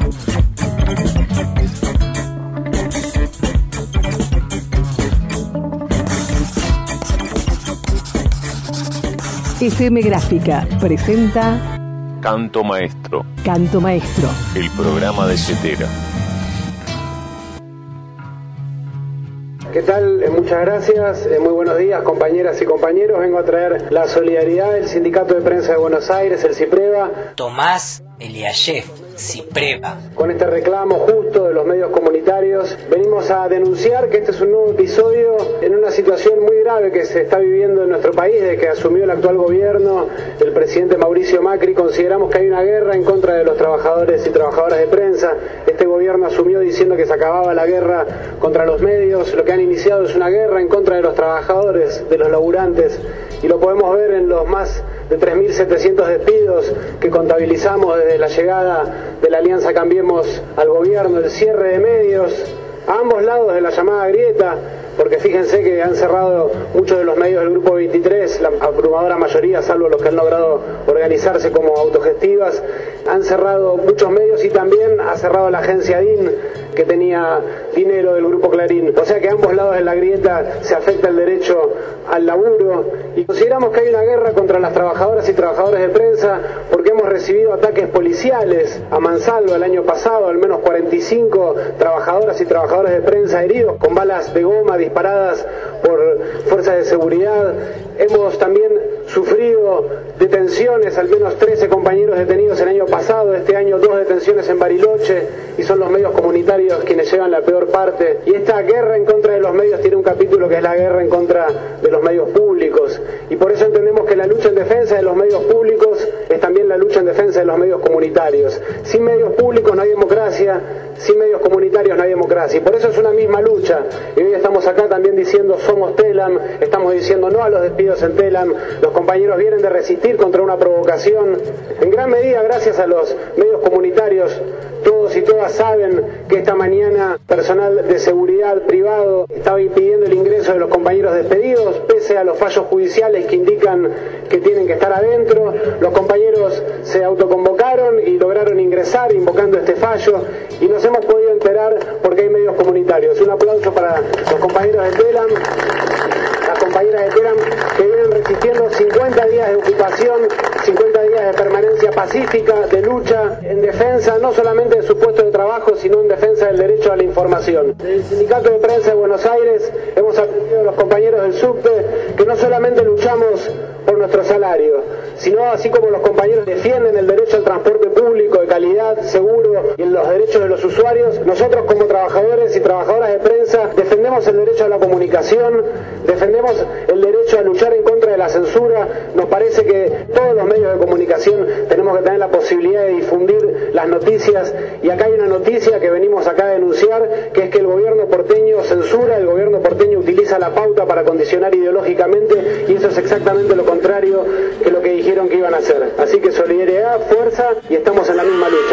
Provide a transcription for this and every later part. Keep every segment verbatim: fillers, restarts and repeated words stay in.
F M Gráfica presenta Canto Maestro. Canto Maestro. El programa de Cetera. ¿Qué tal? Eh, muchas gracias. Eh, muy buenos días, compañeras y compañeros. Vengo a traer la solidaridad del Sindicato de Prensa de Buenos Aires, el CIPREVA. Tomás Eliashev, CIPREVA. Con este reclamo justo de los medios comunitarios, venimos a denunciar que este es un nuevo episodio en una situación muy grave que se está viviendo en nuestro país desde que asumió el actual gobierno el presidente Mauricio Macri. Consideramos que hay una guerra en contra de los trabajadores y trabajadoras de prensa. Este gobierno asumió diciendo que se acababa la guerra contra los medios. Lo que han iniciado es una guerra en contra de los trabajadores, de los laburantes, y lo podemos ver en los más de tres mil setecientos despidos que contabilizamos desde la llegada de la Alianza Cambiemos al gobierno, el cierre de medios a ambos lados de la llamada grieta, porque fíjense que han cerrado muchos de los medios del Grupo veintitrés, la abrumadora mayoría, salvo los que han logrado organizarse como autogestivas, han cerrado muchos medios y también ha cerrado la agencia D I N, que tenía dinero del Grupo Clarín. O sea que a ambos lados de la grieta se afecta el derecho al laburo, y consideramos que hay una guerra contra las trabajadoras y trabajadores de prensa porque hemos recibido ataques policiales a mansalva el año pasado, al menos cuarenta y cinco trabajadoras y trabajadores de prensa heridos con balas de goma disparadas por fuerzas de seguridad. Hemos también sufrido detenciones, al menos trece compañeros detenidos el año pasado, este año dos detenciones en Bariloche, y son los medios comunitarios quienes llevan la peor parte. Y esta guerra en contra de los medios tiene un capítulo que es la guerra en contra de los medios públicos, y por eso entendemos que la lucha en defensa de los medios públicos es también la lucha en defensa de los medios comunitarios. Sin medios públicos no hay democracia, sin medios comunitarios no hay democracia, y por eso es una misma lucha. Y hoy estamos acá también diciendo somos Telam, estamos diciendo no a los despidos en Telam. Los compañeros vienen de resistir contra una provocación, en gran medida gracias a los medios comunitarios. Todos y todas saben que esta mañana personal de seguridad privado estaba impidiendo el ingreso de los compañeros despedidos, pese a los fallos judiciales que indican que tienen que estar adentro. Los compañeros se autoconvocaron y lograron ingresar invocando este fallo, y nos hemos podido enterar porque hay medios comunitarios. Un aplauso para los compañeros de Telam, las compañeras de Telam, que vienen resistiendo cincuenta días de ocupación, cincuenta días de permanencia pacífica, de lucha en defensa no solamente de su puesto de trabajo, sino en defensa del derecho a la información. Del Sindicato de Prensa de Buenos Aires hemos aprendido a los compañeros del subte que no solamente luchamos por nuestro salario, sino así como los compañeros defienden el derecho al transporte público de calidad, seguro, y en los derechos de los usuarios, nosotros como trabajadores y trabajadoras de prensa defendemos el derecho a la comunicación, defendemos el derecho a luchar en contra de la censura. Nos parece que todos los medios de comunicación tenemos que tener la posibilidad de difundir las noticias, y acá hay una noticia que venimos acá a denunciar, que es que el gobierno porteño censura, el gobierno porteño utiliza la pauta para condicionar ideológicamente, y eso es exactamente lo contrario que lo que dijeron que iban a hacer. Así que solidaridad, fuerza, y estamos en la misma lucha.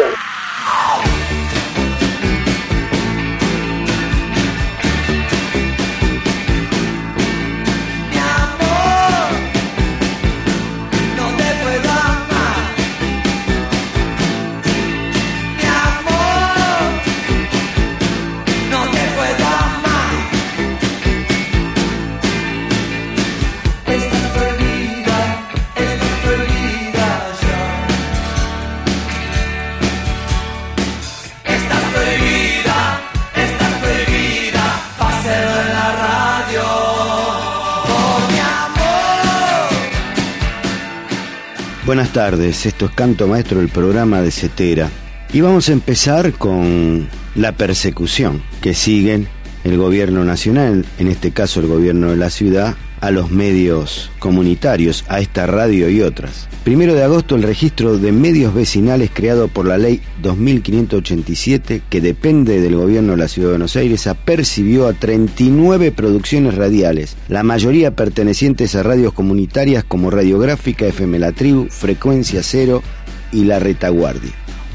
Buenas tardes, esto es Canto Maestro, el programa de Cetera. Y vamos a empezar con la persecución que siguen el gobierno nacional, en este caso el gobierno de la ciudad, a los medios comunitarios, a esta radio y otras. Primero de agosto, el registro de medios vecinales creado por la ley dos mil quinientos ochenta y siete, que depende del gobierno de la Ciudad de Buenos Aires, apercibió a treinta y nueve producciones radiales, la mayoría pertenecientes a radios comunitarias como Radiográfica, F M La Tribu, Frecuencia Cero y La Retaguardia.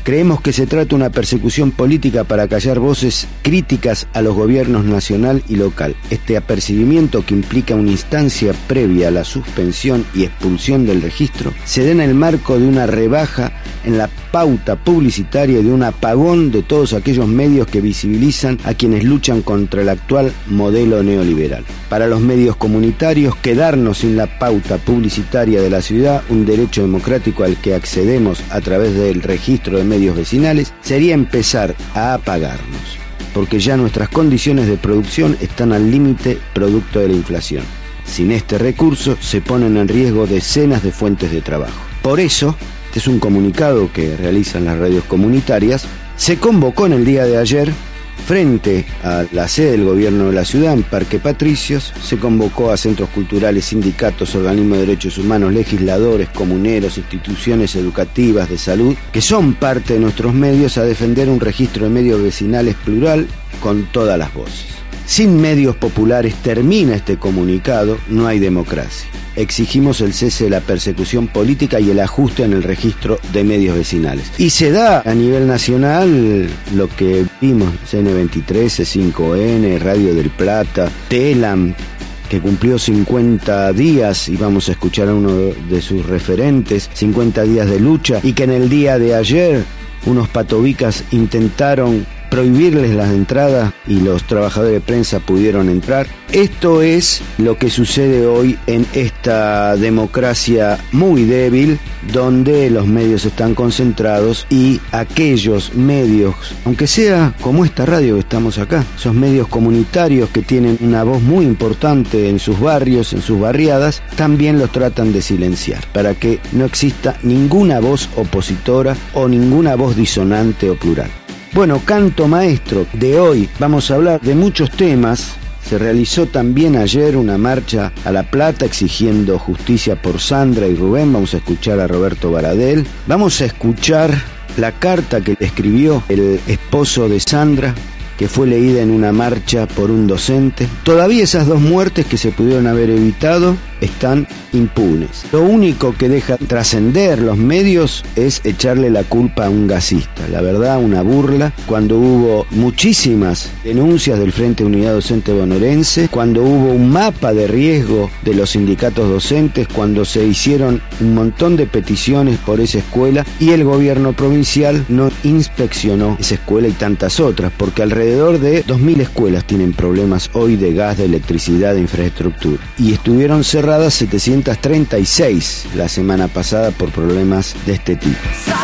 Creemos que se trata de una persecución política para callar voces críticas a los gobiernos nacional y local. Este apercibimiento, que implica una instancia previa a la suspensión y expulsión del registro, se da en el marco de una rebaja en la pauta publicitaria y de un apagón de todos aquellos medios que visibilizan a quienes luchan contra el actual modelo neoliberal. Para los medios comunitarios, quedarnos sin la pauta publicitaria de la ciudad, un derecho democrático al que accedemos a través del registro de medios vecinales, sería empezar a apagarnos, porque ya nuestras condiciones de producción están al límite producto de la inflación. Sin este recurso se ponen en riesgo decenas de fuentes de trabajo. Por eso, este es un comunicado que realizan las radios comunitarias, se convocó en el día de ayer, frente a la sede del gobierno de la ciudad, en Parque Patricios, se convocó a centros culturales, sindicatos, organismos de derechos humanos, legisladores, comuneros, instituciones educativas, de salud, que son parte de nuestros medios, a defender un registro de medios vecinales plural con todas las voces. Sin medios populares, termina este comunicado, no hay democracia. Exigimos el cese de la persecución política y el ajuste en el registro de medios vecinales. Y se da a nivel nacional lo que vimos, C N veintitrés, C cinco N, Radio del Plata, TELAM, que cumplió cincuenta días, y vamos a escuchar a uno de sus referentes, cincuenta días de lucha, y que en el día de ayer unos patobicas intentaron prohibirles las entradas y los trabajadores de prensa pudieron entrar. Esto es lo que sucede hoy en esta democracia muy débil, donde los medios están concentrados y aquellos medios, aunque sea como esta radio que estamos acá, esos medios comunitarios que tienen una voz muy importante en sus barrios, en sus barriadas, también los tratan de silenciar, para que no exista ninguna voz opositora o ninguna voz disonante o plural. Bueno, Canto Maestro de hoy, vamos a hablar de muchos temas. Se realizó también ayer una marcha a La Plata exigiendo justicia por Sandra y Rubén. Vamos a escuchar a Roberto Baradel. Vamos a escuchar la carta que escribió el esposo de Sandra, que fue leída en una marcha por un docente. Todavía esas dos muertes que se pudieron haber evitado están impunes. Lo único que deja trascender los medios es echarle la culpa a un gasista. La verdad, una burla, cuando hubo muchísimas denuncias del Frente Unidad Docente Bonaerense, cuando hubo un mapa de riesgo de los sindicatos docentes, cuando se hicieron un montón de peticiones por esa escuela y el gobierno provincial no inspeccionó esa escuela y tantas otras, porque alrededor de dos mil escuelas tienen problemas hoy de gas, de electricidad, de infraestructura, y estuvieron cerradas setecientas treinta y seis la semana pasada por problemas de este tipo.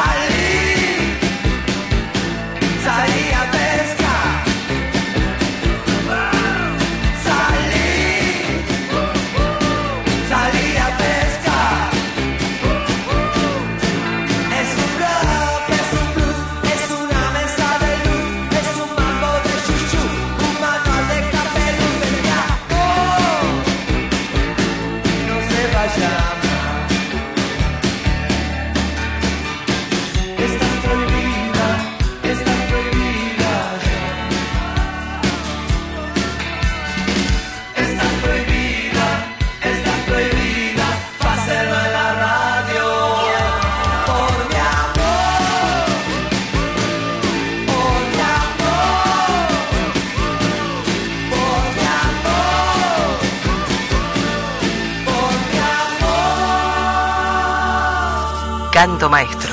Canto Maestro.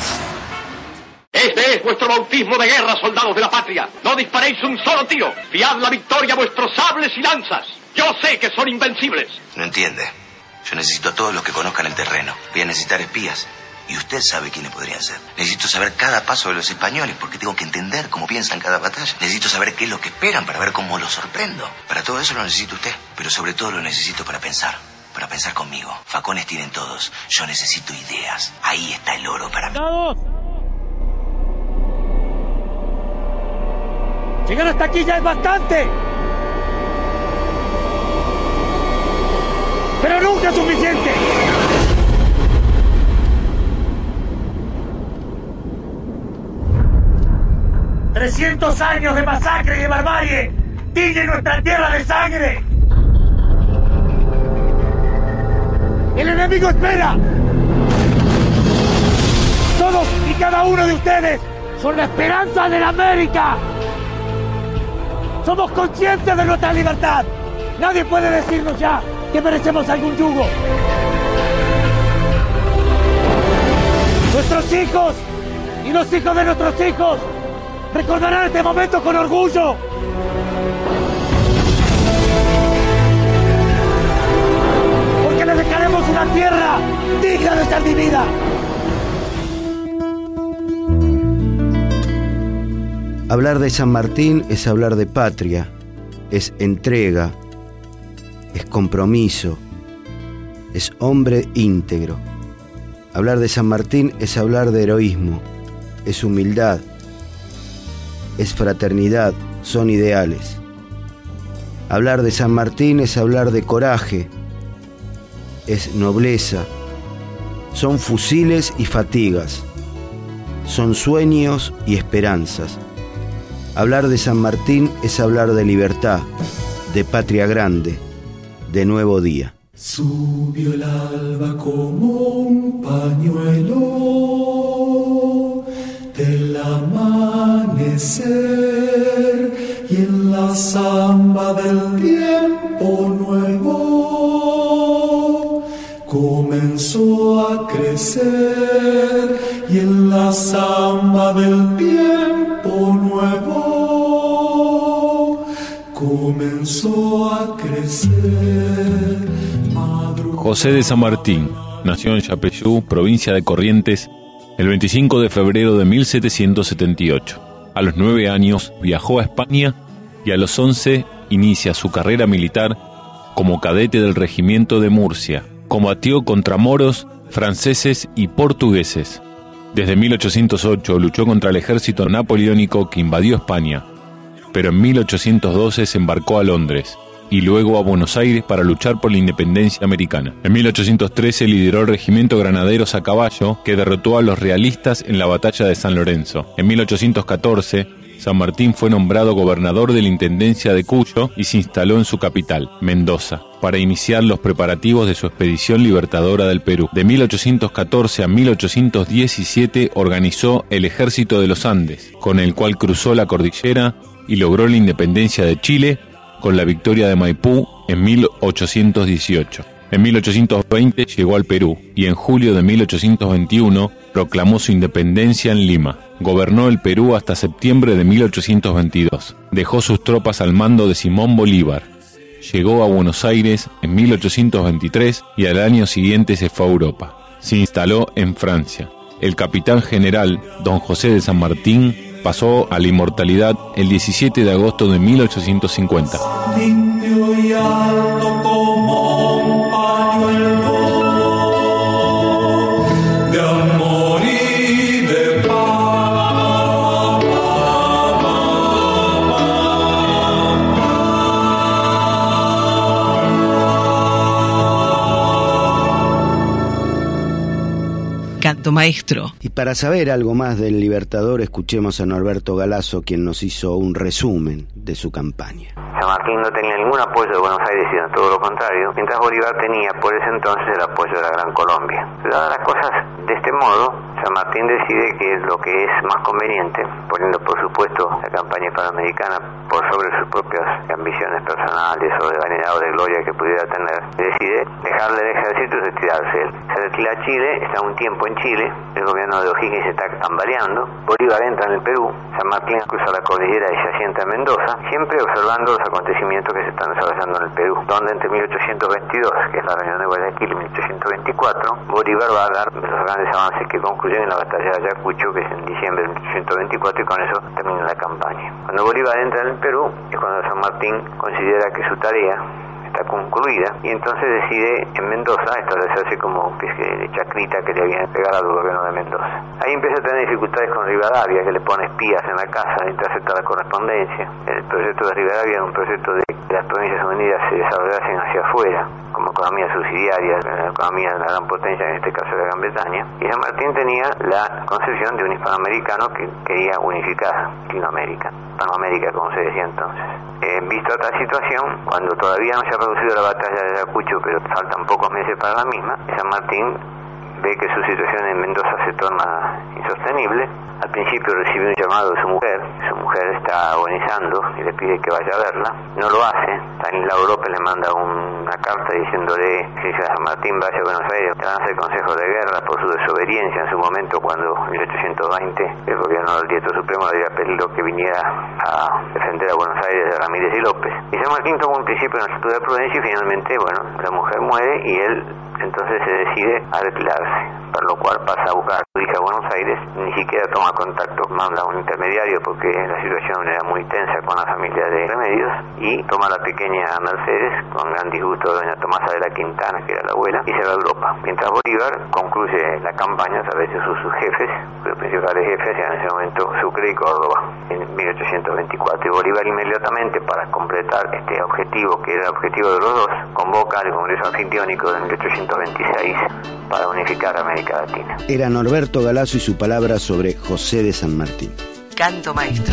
Este es vuestro bautismo de guerra, soldados de la patria. No disparéis un solo tiro. Fiad la victoria a vuestros sables y lanzas. Yo sé que son invencibles. No entiende. Yo necesito a todos los que conozcan el terreno. Voy a necesitar espías. Y usted sabe quiénes podrían ser. Necesito saber cada paso de los españoles porque tengo que entender cómo piensan cada batalla. Necesito saber qué es lo que esperan para ver cómo los sorprendo. Para todo eso lo necesito usted. Pero sobre todo lo necesito para pensar. Para pensar conmigo. Facones tienen todos. Yo necesito ideas. Ahí está el oro para mí. ¡Todos! Llegar hasta aquí ya es bastante. Pero nunca es suficiente. Trescientos años de masacre y de barbarie tiñen nuestra tierra de sangre. El enemigo espera. Todos y cada uno de ustedes son la esperanza de la América. Somos conscientes de nuestra libertad. Nadie puede decirnos ya que merecemos algún yugo. Nuestros hijos y los hijos de nuestros hijos recordarán este momento con orgullo. Porque les dejaremos una tierra digna de ser vivida. Hablar de San Martín es hablar de patria, es entrega, es compromiso, es hombre íntegro. Hablar de San Martín es hablar de heroísmo, es humildad, es fraternidad, son ideales. Hablar de San Martín es hablar de coraje, es nobleza, son fusiles y fatigas, son sueños y esperanzas. Hablar de San Martín es hablar de libertad, de patria grande, de nuevo día. Subió el alba como un pañuelo del amanecer y en la samba del tiempo nuevo comenzó a crecer y en la samba del tiempo nuevo comenzó a crecer. José de San Martín nació en Yapeyú, provincia de Corrientes, el veinticinco de febrero de mil setecientos setenta y ocho. A los nueve años viajó a España y a los once inicia su carrera militar como cadete del regimiento de Murcia. Combatió contra moros, franceses y portugueses. Desde mil ochocientos ocho luchó contra el ejército napoleónico que invadió España, pero en mil ochocientos doce se embarcó a Londres y luego a Buenos Aires para luchar por la independencia americana. En mil ochocientos trece lideró el regimiento Granaderos a Caballo, que derrotó a los realistas en la batalla de San Lorenzo. En mil ochocientos catorce, San Martín fue nombrado gobernador de la Intendencia de Cuyo y se instaló en su capital, Mendoza, para iniciar los preparativos de su expedición libertadora del Perú. De mil ochocientos catorce a mil ochocientos diecisiete organizó el Ejército de los Andes, con el cual cruzó la cordillera y logró la independencia de Chile con la victoria de Maipú en mil ochocientos dieciocho. En mil ochocientos veinte llegó al Perú y en julio de mil ochocientos veintiuno proclamó su independencia en Lima. Gobernó el Perú hasta septiembre de mil ochocientos veintidós. Dejó sus tropas al mando de Simón Bolívar. Llegó a Buenos Aires en mil ochocientos veintitrés y al año siguiente se fue a Europa. Se instaló en Francia. El capitán general don José de San Martín pasó a la inmortalidad el diecisiete de agosto de mil ochocientos cincuenta. Limpio y alto como un pañuelo de amor y de paz. Canto Maestro. Y para saber algo más del Libertador, escuchemos a Norberto Galazo, quien nos hizo un resumen de su campaña. San Martín no tenía ningún apoyo de Buenos Aires, sino todo lo contrario, mientras Bolívar tenía por ese entonces el apoyo de la Gran Colombia. Dadas las cosas de este modo, San Martín decide que lo que es más conveniente, poniendo por supuesto la campaña hispanoamericana por sobre sus propias ambiciones personales o de vanidad o de gloria que pudiera tener, decide dejarle el ejército y retirarse él. Se retira a Chile, está un tiempo en Chile, el gobierno de O'Higgins se está tambaleando, Bolívar entra en el Perú, San Martín cruza la cordillera y se asienta en Mendoza, siempre observando los acontecimientos que se están desarrollando en el Perú, donde entre mil ochocientos veintidós, que es la reunión de Guayaquil, y mil ochocientos veinticuatro, Bolívar va a dar los grandes avances que concluyen en la batalla de Ayacucho, que es en diciembre de mil ochocientos veinticuatro, y con eso termina la campaña. Cuando Bolívar entra en el Perú, es cuando San Martín considera que su tarea está concluida y entonces decide en Mendoza establecerse como especie de chacrita que le habían pegado al gobierno de Mendoza. Ahí empieza a tener dificultades con Rivadavia, que le pone espías en la casa, intercepta la correspondencia. El proyecto de Rivadavia era un proyecto de que las Provincias Unidas se desarrollasen hacia afuera, como economía subsidiaria, la economía de la gran potencia, en este caso de la Gran Bretaña. Y San Martín tenía la concepción de un hispanoamericano que quería unificar Latinoamérica, Hispanoamérica como se decía entonces. Eh, visto esta situación, cuando todavía no se ha producido la batalla de Ayacucho, pero faltan pocos meses para la misma, San Martín ve que su situación en Mendoza se torna insostenible. Al principio recibe un llamado de su mujer, su mujer está agonizando y le pide que vaya a verla, no lo hace. Stanislao López le manda una carta diciéndole que si San Martín vaya a Buenos Aires te van a hacer consejo de guerra por su desobediencia en su momento, cuando en mil ochocientos veinte el gobierno del Diestro Supremo le había pedido que viniera a defender a Buenos Aires de Ramírez y López. Y San Martín toma un principio en la actitud de prudencia y finalmente, bueno, la mujer muere y él entonces se decide a retirarse, por lo cual pasa a buscar a su hija a Buenos Aires, ni siquiera toma contacto, manda un intermediario porque la situación era muy tensa con la familia de Remedios, y toma a la pequeña Mercedes con gran disgusto de doña Tomasa de la Quintana, que era la abuela, y se va a Europa. Mientras Bolívar concluye la campaña a través de sus, sus jefes, los principales jefes eran en ese momento Sucre y Córdoba, en mil ochocientos veinticuatro. Y Bolívar inmediatamente, para completar este objetivo, que era el objetivo de los dos, convoca al Congreso Anfitriónico de mil ochocientos veintiséis para unificar América Latina. Era Norberto Galazo y su palabra sobre José de San Martín. Canto Maestro.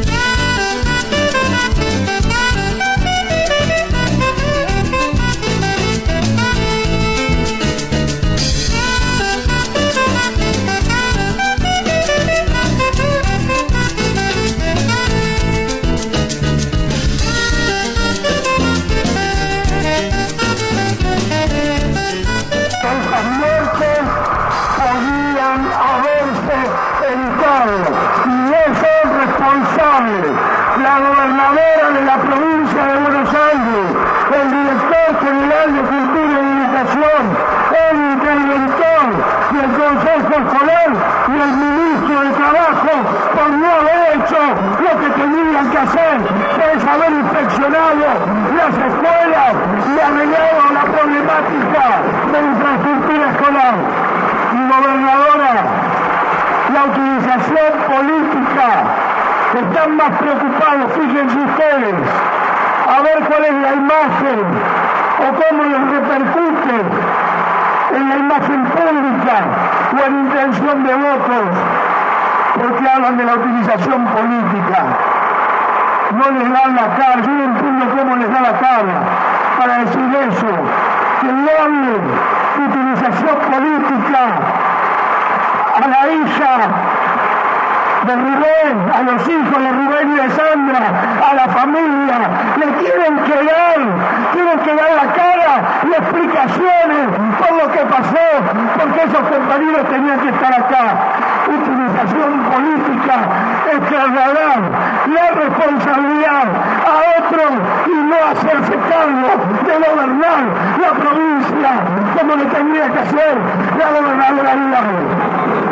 La gobernadora de la provincia de Buenos Aires, el director general de Cultura y Educación, el interventor del Consejo Escolar y el ministro de Trabajo, por no haber hecho lo que tenían que hacer, que es haber inspeccionado las escuelas y arreglado la problemática de infraestructura escolar. Mi gobernadora, la utilización política, están más preocupados, fíjense ustedes, a ver cuál es la imagen o cómo les repercute en la imagen pública o en intención de votos, porque hablan de la utilización política. No les dan la cara, yo no entiendo cómo les da la cara para decir eso, que le hablen de utilización política a la hija de Rubén, a los hijos de Rubén y de Sandra, a la familia, le tienen que dar, tienen que dar la cara y explicaciones por lo que pasó, porque esos compañeros tenían que estar acá. Utilización política es trasladar la responsabilidad a otros y no hacerse cargo de gobernar la provincia como le tendría que hacer la gobernadora Hidalgo.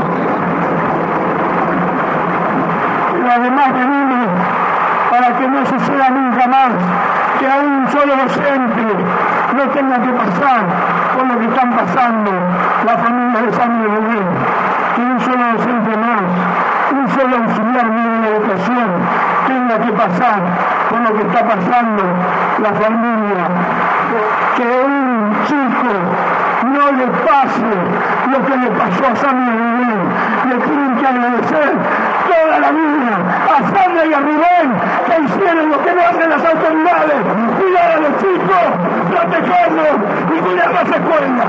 Además venimos para que no suceda nunca más que a un solo docente no tenga que pasar por lo que están pasando la familia de San Miguel, que un solo docente más, un solo auxiliar de la educación tenga que pasar por lo que está pasando la familia, que un chico no le pase lo que le pasó a San Miguel. Le tienen que agradecer toda la vida a Sandra y a Rubén, que hicieron lo que no hacen las autoridades: cuidar a los chicos, protegerlos y cuidar las escuelas.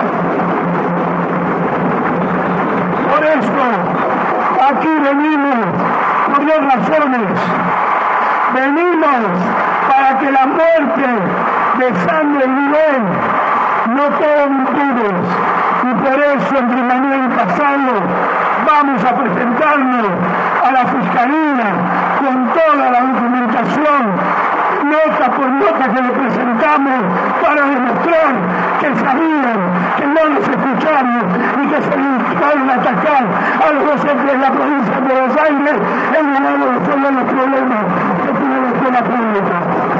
Por eso, aquí venimos por dos razones. Venimos para que la muerte de Sandra y Rubén no queden impunes, y por eso entre mañana y pasado vamos a presentarnos a la Fiscalía con toda la documentación, nota por nota que le presentamos, para demostrar que sabían, que no nos escucharon y que se dedicaron a atacar a los docentes de la provincia de Buenos Aires en lugar de resolver los problemas que tiene la escuela pública.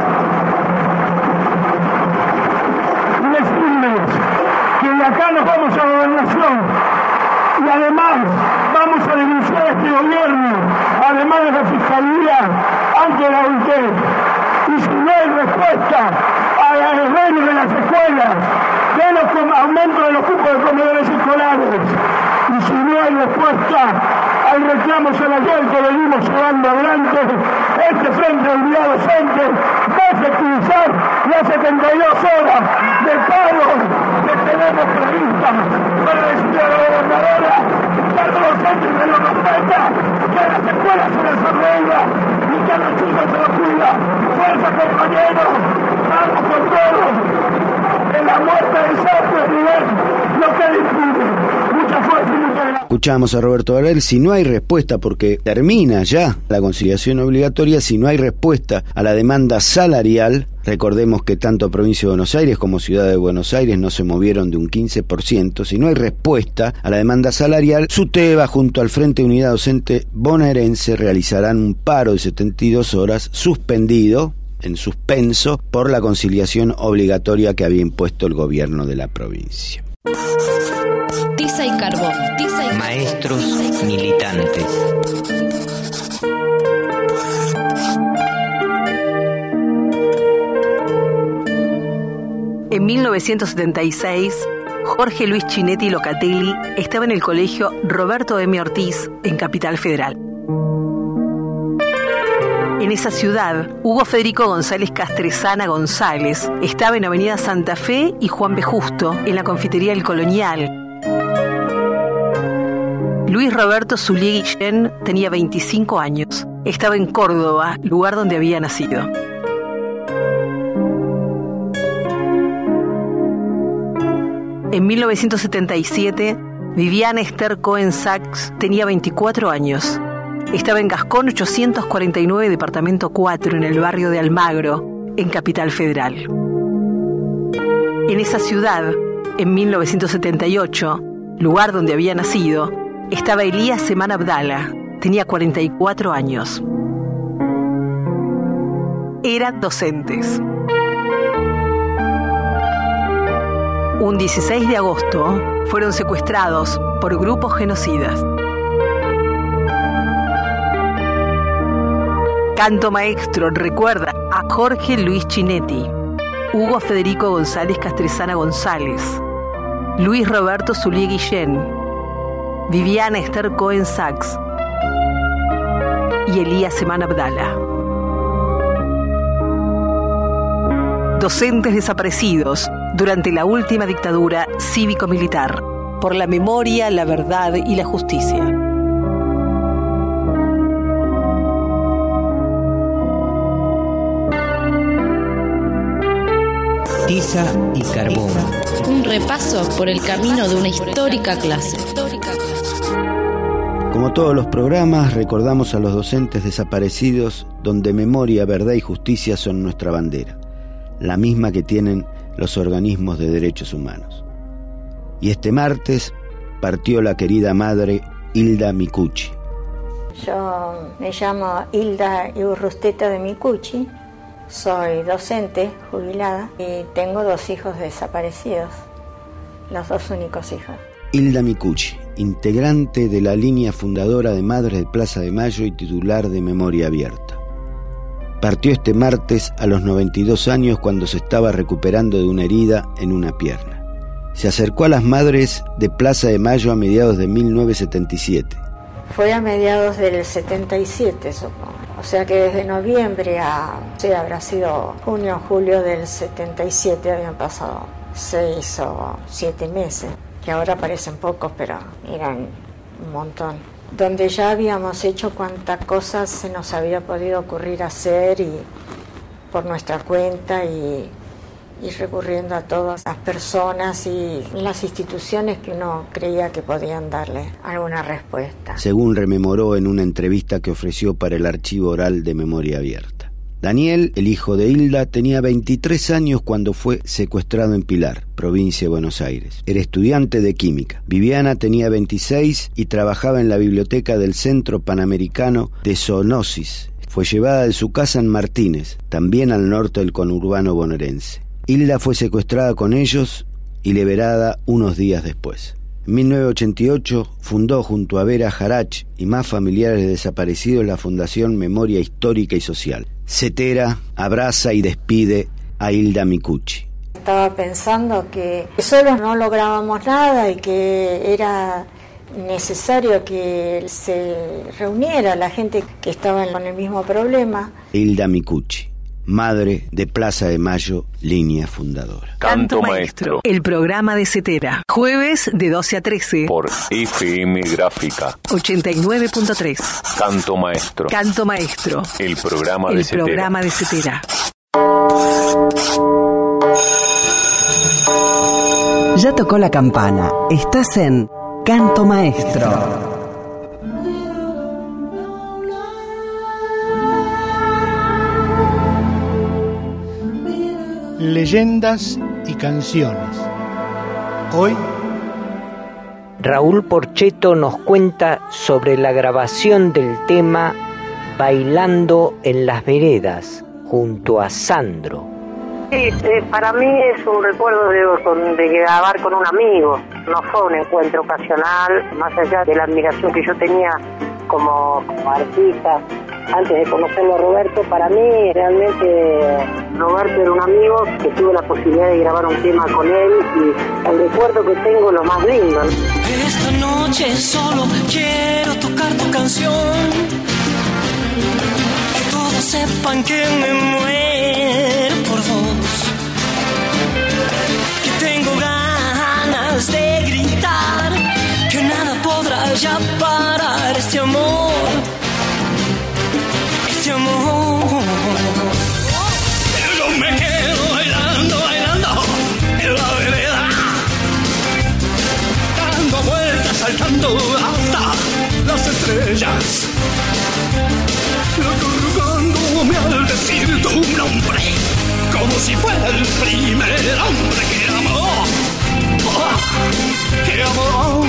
Decirles que de acá nos vamos a gobernación y además vamos a denunciar a este gobierno, además de la Fiscalía, ante la O I T. Y si no hay respuesta a la desvelo de las escuelas, de los aumentos de los cupos de comedores escolares, y si no hay respuesta al reclamo salarial que venimos llevando adelante este Frente de Unidad Docente va a efectivizar las setenta y dos horas de paro que tenemos previstas para decirle a la gobernadora que a los docentes se los respeta, que a las escuelas se les arregla y que a los chicos se los cuida. ¡Fuerza, compañeros! ¡Vamos con todos! En la muerte de Santo es nivel lo que discute. Mucha fuerza y mucha gracia. Escuchamos a Roberto Varela. Si no hay respuesta, porque termina ya la conciliación obligatoria, si no hay respuesta a la demanda salarial, recordemos que tanto Provincia de Buenos Aires como Ciudad de Buenos Aires no se movieron de un quince por ciento, si no hay respuesta a la demanda salarial, SUTEBA junto al Frente de Unidad Docente Bonaerense realizarán un paro de setenta y dos horas suspendido, en suspenso, por la conciliación obligatoria que había impuesto el gobierno de la provincia. Tiza y carbón. Tiza y Maestros militantes. En mil novecientos setenta y seis, Jorge Luis Chinetti Locatelli estaba en el colegio Roberto M. Ortiz, en Capital Federal. En esa ciudad, Hugo Federico González Castresana González estaba en Avenida Santa Fe y Juan B. Justo, en la confitería El Colonial. Luis Roberto Zulié Guillén tenía veinticinco años. Estaba en Córdoba, lugar donde había nacido. En mil novecientos setenta y siete, Viviana Esther Cohen Sachs tenía veinticuatro años. Estaba en Gascón ochocientos cuarenta y nueve, departamento cuatro, en el barrio de Almagro, en Capital Federal. En esa ciudad, en mil novecientos setenta y ocho, lugar donde había nacido, estaba Elías Semán Abdala, tenía cuarenta y cuatro años. Eran docentes. Un dieciséis de agosto fueron secuestrados por grupos genocidas. Canto Maestro recuerda a Jorge Luis Chinetti, Hugo Federico González Castresana González, Luis Roberto Zulié Guillén, Viviana Esther Cohen Sachs y Elías Semán Abdala. Docentes desaparecidos durante la última dictadura cívico-militar, por la memoria, la verdad y la justicia. Tiza y carbón. Un repaso por el camino de una histórica clase. Como todos los programas, recordamos a los docentes desaparecidos, donde memoria, verdad y justicia son nuestra bandera, la misma que tienen los organismos de derechos humanos. Y este martes partió la querida madre Hilda Micucci. Yo me llamo Hilda Iurrusteta de Micucci, soy docente jubilada y tengo dos hijos desaparecidos, los dos únicos hijos. Hilda Micucci, integrante de la línea fundadora de Madres de Plaza de Mayo y titular de Memoria Abierta. Partió este martes a los noventa y dos años cuando se estaba recuperando de una herida en una pierna. Se acercó a las Madres de Plaza de Mayo a mediados de mil novecientos setenta y siete. Fue a mediados del setenta y siete, supongo. O sea que desde noviembre a, sí, habrá sido junio o julio del setenta y siete, habían pasado seis o siete meses, que ahora parecen pocos, pero eran un montón. Donde ya habíamos hecho cuantas cosas se nos había podido ocurrir hacer y por nuestra cuenta y, y recurriendo a todas las personas y las instituciones que uno creía que podían darle alguna respuesta. Según rememoró en una entrevista que ofreció para el Archivo Oral de Memoria Abierta. Daniel, el hijo de Hilda, tenía veintitrés años cuando fue secuestrado en Pilar, provincia de Buenos Aires. Era estudiante de química. Viviana tenía veintiséis y trabajaba en la biblioteca del Centro Panamericano de Zoonosis. Fue llevada de su casa en Martínez, también al norte del conurbano bonaerense. Hilda fue secuestrada con ellos y liberada unos días después. En mil novecientos ochenta y ocho fundó junto a Vera Jarach y más familiares de desaparecidos la Fundación Memoria Histórica y Social. Cetera abraza y despide a Hilda Micucci. Estaba pensando que solos no lográbamos nada y que era necesario que se reuniera la gente que estaba con el mismo problema. Hilda Micucci, madre de Plaza de Mayo, línea fundadora. Canto Maestro, el programa de Cetera. Jueves de doce a trece. Por F M Gráfica ochenta y nueve punto tres. Canto Maestro. Canto Maestro, El programa el de Cetera. programa de Cetera. Ya tocó la campana. Estás en Canto Maestro. Leyendas y canciones. Hoy, Raúl Porchetto nos cuenta sobre la grabación del tema Bailando en las Veredas junto a Sandro. Sí, eh, para mí es un recuerdo de, con, de grabar con un amigo, no fue un encuentro ocasional, más allá de la admiración que yo tenía como, como artista. Antes de conocerlo a Roberto, para mí realmente Roberto era un amigo que tuve la posibilidad de grabar un tema con él y el recuerdo que tengo es lo más lindo. Esta noche solo quiero tocar tu canción, que todos sepan que me muero por vos, que tengo ganas de gritar, que nada podrá ya parar este amor. Este amor. Yo me quedo bailando, bailando en la vereda, dando vueltas, saltando hasta las estrellas, acurrucándome al decir tu nombre, como si fuera el primer hombre que amó, que amó.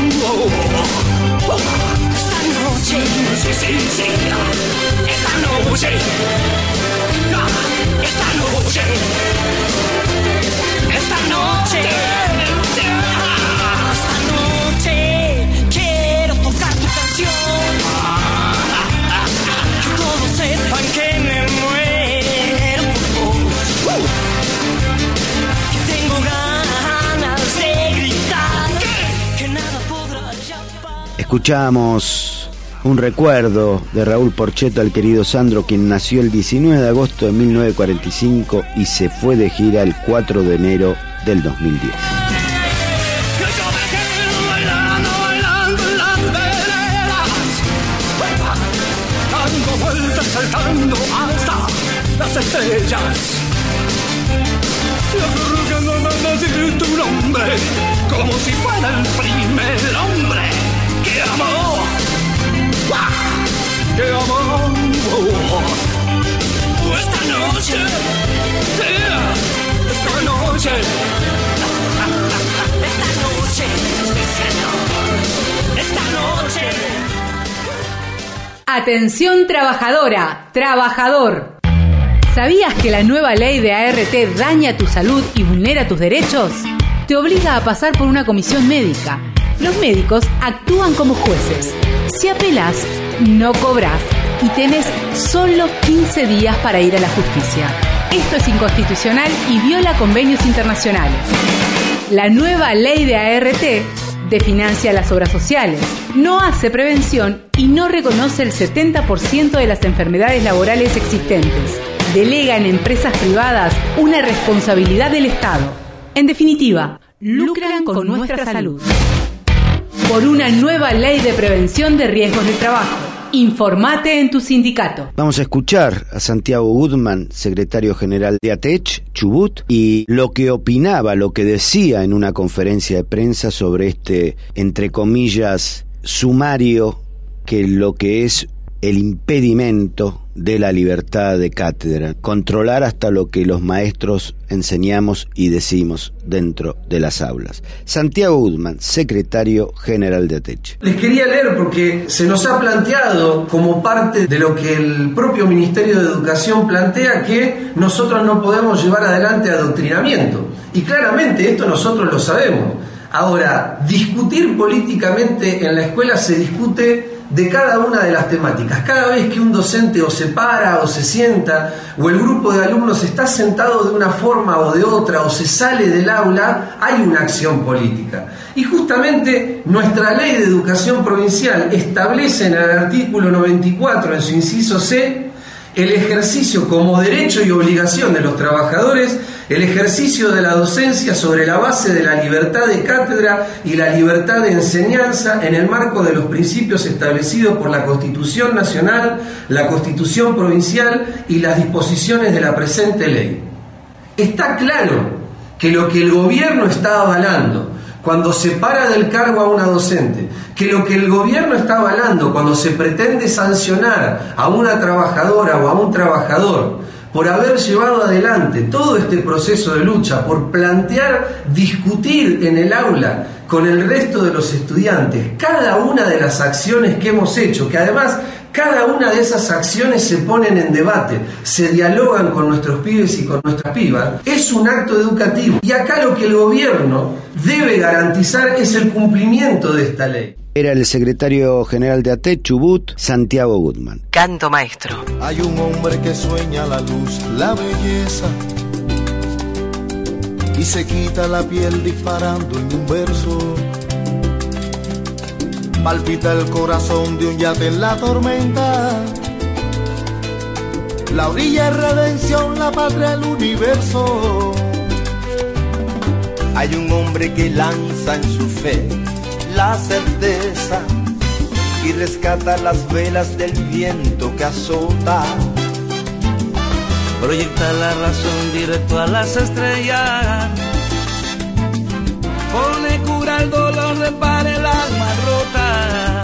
Esta noche, sí, sí, sí, esta noche, esta noche, esta noche, esta noche, quiero tocar tu canción, que todos sepan que me muero por vos, que tengo ganas de gritar, que nada podrá ya parar. Escuchamos un recuerdo de Raúl Porchetto al querido Sandro, quien nació el diecinueve de agosto de mil novecientos cuarenta y cinco y se fue de gira el cuatro de enero del dos mil diez. Dando vueltas, saltando hasta las estrellas, y acurrucándome al decir tu nombre, como si fuera el primer hombre que amó, que amó. Esta noche, esta noche, esta noche, esta noche. Atención trabajadora, trabajador. ¿Sabías que la nueva ley de A R T daña tu salud y vulnera tus derechos? Te obliga a pasar por una comisión médica. Los médicos actúan como jueces. Si apelás, no cobrás y tenés solo quince días para ir a la justicia. Esto es inconstitucional y viola convenios internacionales. La nueva ley de A R T desfinancia las obras sociales, no hace prevención y no reconoce el setenta por ciento de las enfermedades laborales existentes. Delega en empresas privadas una responsabilidad del Estado. En definitiva, lucran con nuestra salud. Por una nueva ley de prevención de riesgos de trabajo. Informate en tu sindicato. Vamos a escuchar a Santiago Goodman, secretario general de ATECH, Chubut, y lo que opinaba, lo que decía en una conferencia de prensa sobre este, entre comillas, sumario, que lo que es el impedimento de la libertad de cátedra, controlar hasta lo que los maestros enseñamos y decimos dentro de las aulas. Santiago Goodman, secretario general de ATECH. Les quería leer porque se nos ha planteado como parte de lo que el propio Ministerio de Educación plantea, que nosotros no podemos llevar adelante adoctrinamiento. Y claramente esto nosotros lo sabemos. Ahora, discutir políticamente en la escuela se discute de cada una de las temáticas. Cada vez que un docente o se para o se sienta, o el grupo de alumnos está sentado de una forma o de otra, o se sale del aula, hay una acción política. Y justamente nuestra ley de educación provincial establece en el artículo noventa y cuatro, en su inciso C, el ejercicio como derecho y obligación de los trabajadores, el ejercicio de la docencia sobre la base de la libertad de cátedra y la libertad de enseñanza en el marco de los principios establecidos por la Constitución Nacional, la Constitución Provincial y las disposiciones de la presente ley. Está claro que lo que el gobierno está avalando cuando se para del cargo a una docente, que lo que el gobierno está avalando cuando se pretende sancionar a una trabajadora o a un trabajador por haber llevado adelante todo este proceso de lucha, por plantear, discutir en el aula con el resto de los estudiantes cada una de las acciones que hemos hecho, que además cada una de esas acciones se ponen en debate, se dialogan con nuestros pibes y con nuestras pibas, es un acto educativo. Y acá lo que el gobierno debe garantizar es el cumplimiento de esta ley. Era el secretario general de A T E, Chubut, Santiago Gutman. Canto maestro. Hay un hombre que sueña la luz, la belleza, y se quita la piel disparando en un verso. Palpita el corazón de un yate en la tormenta. La orilla es redención, la patria el universo. Hay un hombre que lanza en su fe la certeza y rescata las velas del viento que azota. Proyecta la razón directo a las estrellas. Pone cura al dolor, repara el alma rota.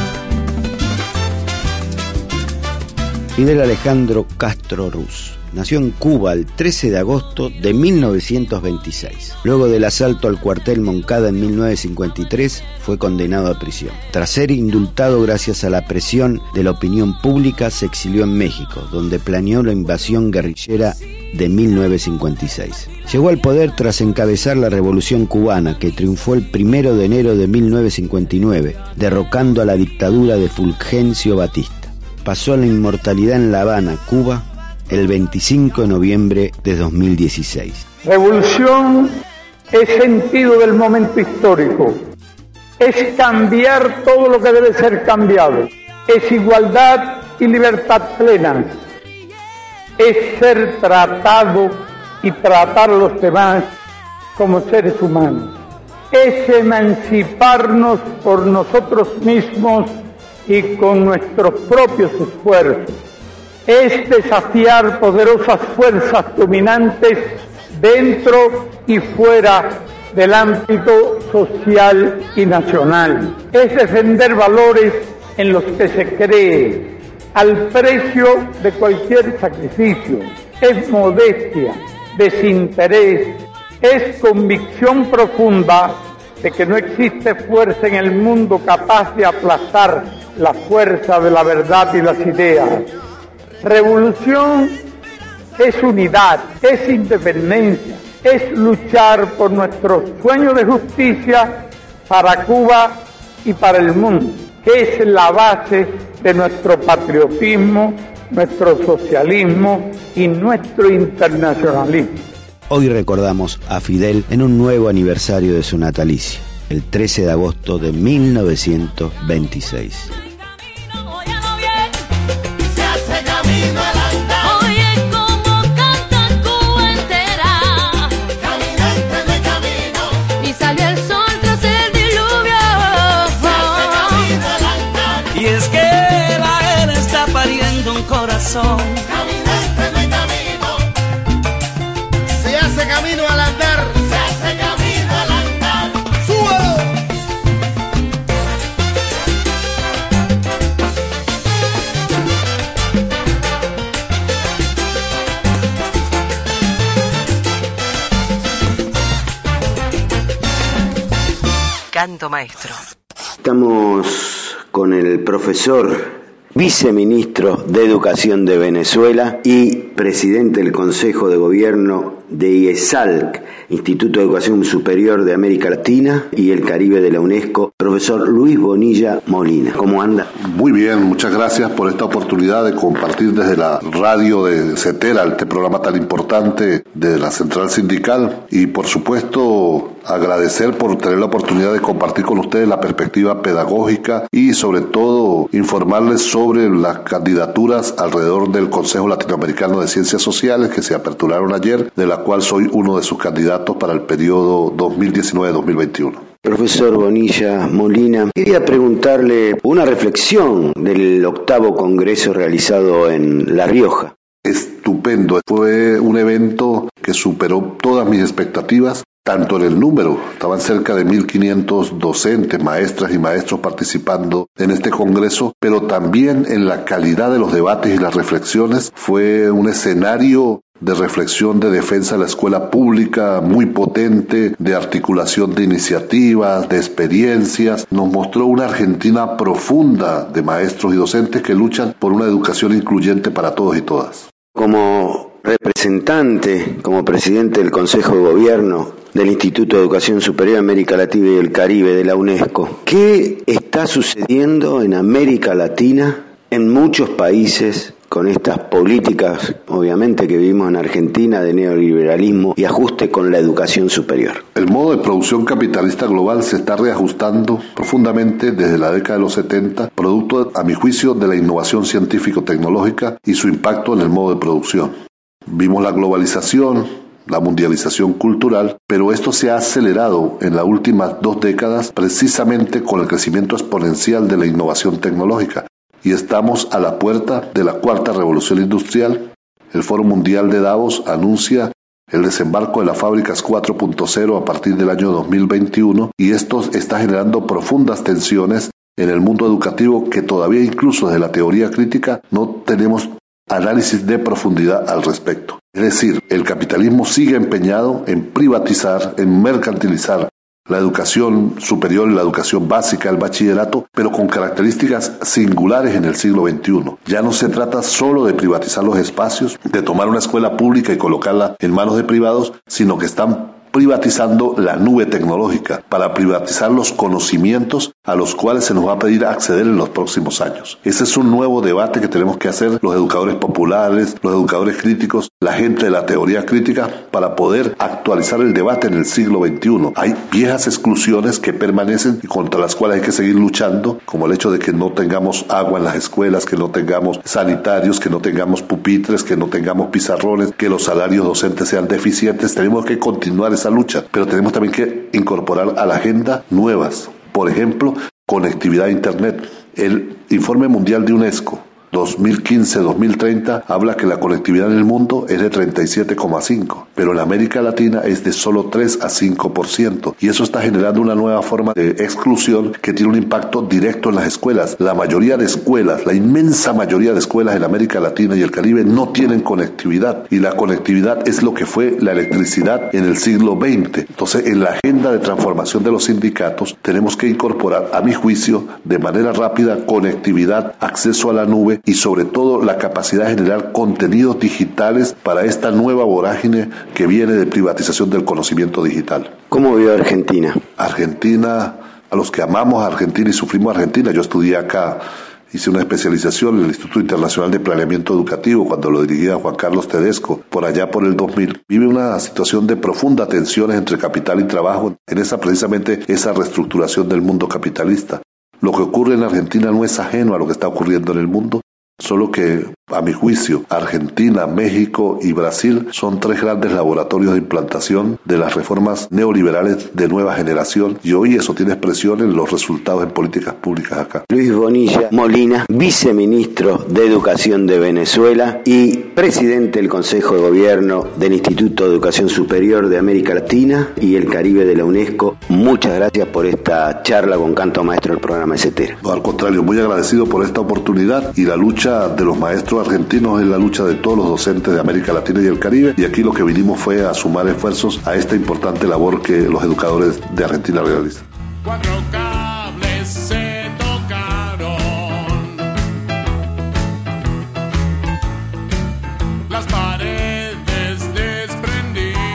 Fidel Alejandro Castro Ruz nació en Cuba el trece de agosto de mil novecientos veintiséis. Luego del asalto al cuartel Moncada en mil novecientos cincuenta y tres, fue condenado a prisión. Tras ser indultado gracias a la presión de la opinión pública, se exilió en México, donde planeó la invasión guerrillera de mil novecientos cincuenta y seis. Llegó al poder tras encabezar la Revolución Cubana, que triunfó el primero de enero de mil novecientos cincuenta y nueve, derrocando a la dictadura de Fulgencio Batista. Pasó a la inmortalidad en La Habana, Cuba, el veinticinco de noviembre de dos mil dieciséis. Revolución es sentido del momento histórico, es cambiar todo lo que debe ser cambiado, es igualdad y libertad plena, es ser tratado y tratar a los demás como seres humanos, es emanciparnos por nosotros mismos y con nuestros propios esfuerzos. Es desafiar poderosas fuerzas dominantes dentro y fuera del ámbito social y nacional. Es defender valores en los que se cree, al precio de cualquier sacrificio. Es modestia, desinterés, es convicción profunda de que no existe fuerza en el mundo capaz de aplastar la fuerza de la verdad y las ideas. Revolución es unidad, es independencia, es luchar por nuestro sueño de justicia para Cuba y para el mundo, que es la base de nuestro patriotismo, nuestro socialismo y nuestro internacionalismo. Hoy recordamos a Fidel en un nuevo aniversario de su natalicio, el trece de agosto de mil novecientos veintiséis. Caminante de camino, se hace camino al andar, se hace camino al andar. ¡Sube! Canto maestro. Estamos con el profesor viceministro de Educación de Venezuela y presidente del Consejo de Gobierno de I E S A L C, Instituto de Educación Superior de América Latina y el Caribe de la UNESCO, profesor Luis Bonilla Molina. ¿Cómo anda? Muy bien, muchas gracias por esta oportunidad de compartir desde la radio de CETERA, este programa tan importante de la Central Sindical, y por supuesto agradecer por tener la oportunidad de compartir con ustedes la perspectiva pedagógica y sobre todo informarles sobre las candidaturas alrededor del Consejo Latinoamericano de Ciencias Sociales que se aperturaron ayer, de la cual soy uno de sus candidatos para el periodo dos mil diecinueve a dos mil veintiuno. Profesor Bonilla Molina, quería preguntarle una reflexión del octavo congreso realizado en La Rioja. Estupendo, fue un evento que superó todas mis expectativas, tanto en el número, estaban cerca de mil quinientos docentes, maestras y maestros participando en este congreso, pero también en la calidad de los debates y las reflexiones. Fue un escenario de reflexión, de defensa de la escuela pública muy potente, de articulación de iniciativas, de experiencias. Nos mostró una Argentina profunda de maestros y docentes que luchan por una educación incluyente para todos y todas. Como representante, como presidente del Consejo de Gobierno del Instituto de Educación Superior de América Latina y el Caribe de la UNESCO, ¿qué está sucediendo en América Latina, en muchos países, con estas políticas, obviamente, que vivimos en Argentina, de neoliberalismo y ajuste con la educación superior? El modo de producción capitalista global se está reajustando profundamente desde la década de los setenta, producto, a mi juicio, de la innovación científico-tecnológica y su impacto en el modo de producción. Vimos la globalización, la mundialización cultural, pero esto se ha acelerado en las últimas dos décadas precisamente con el crecimiento exponencial de la innovación tecnológica. Y estamos a la puerta de la cuarta revolución industrial. El Foro Mundial de Davos anuncia el desembarco de las fábricas cuatro punto cero a partir del año dos mil veintiuno, y esto está generando profundas tensiones en el mundo educativo que todavía, incluso desde la teoría crítica, no tenemos análisis de profundidad al respecto. Es decir, el capitalismo sigue empeñado en privatizar, en mercantilizar la educación superior y la educación básica, el bachillerato, pero con características singulares en el siglo veintiuno. Ya no se trata solo de privatizar los espacios, de tomar una escuela pública y colocarla en manos de privados, sino que están privatizando la nube tecnológica para privatizar los conocimientos a los cuales se nos va a pedir acceder en los próximos años. Ese es un nuevo debate que tenemos que hacer los educadores populares, los educadores críticos, la gente de la teoría crítica, para poder actualizar el debate en el siglo veintiuno. Hay viejas exclusiones que permanecen y contra las cuales hay que seguir luchando, como el hecho de que no tengamos agua en las escuelas, que no tengamos sanitarios, que no tengamos pupitres, que no tengamos pizarrones, que los salarios docentes sean deficientes. Tenemos que continuar esa lucha, pero tenemos también que incorporar a la agenda nuevas. Por ejemplo, conectividad a Internet. El informe mundial de UNESCO dos mil quince a dos mil treinta habla que la conectividad en el mundo es de treinta y siete coma cinco, pero en América Latina es de solo tres a cinco por ciento, y eso está generando una nueva forma de exclusión que tiene un impacto directo en las escuelas. La mayoría de escuelas, la inmensa mayoría de escuelas en América Latina y el Caribe no tienen conectividad, y la conectividad es lo que fue la electricidad en el siglo veinte. Entonces, en la agenda de transformación de los sindicatos tenemos que incorporar, a mi juicio, de manera rápida, conectividad, acceso a la nube y sobre todo la capacidad de generar contenidos digitales para esta nueva vorágine que viene de privatización del conocimiento digital. ¿Cómo vio Argentina? Argentina, a los que amamos a Argentina y sufrimos a Argentina, yo estudié acá, hice una especialización en el Instituto Internacional de Planeamiento Educativo cuando lo dirigía Juan Carlos Tedesco, por allá por el dos mil. Vive una situación de profunda tensiones entre capital y trabajo, en esa precisamente esa reestructuración del mundo capitalista. Lo que ocurre en Argentina no es ajeno a lo que está ocurriendo en el mundo, solo que, a mi juicio, Argentina, México y Brasil son tres grandes laboratorios de implantación de las reformas neoliberales de nueva generación, y hoy eso tiene expresión en los resultados en políticas públicas acá. Luis Bonilla Molina, viceministro de Educación de Venezuela y presidente del Consejo de Gobierno del Instituto de Educación Superior de América Latina y el Caribe de la UNESCO. Muchas gracias por esta charla con Canto Maestro del programa de CETERA. No, al contrario, muy agradecido por esta oportunidad, y la lucha de los maestros argentinos es la lucha de todos los docentes de América Latina y el Caribe, y aquí lo que vinimos fue a sumar esfuerzos a esta importante labor que los educadores de Argentina realizan. Cuatro cables se tocaron, las paredes desprendí.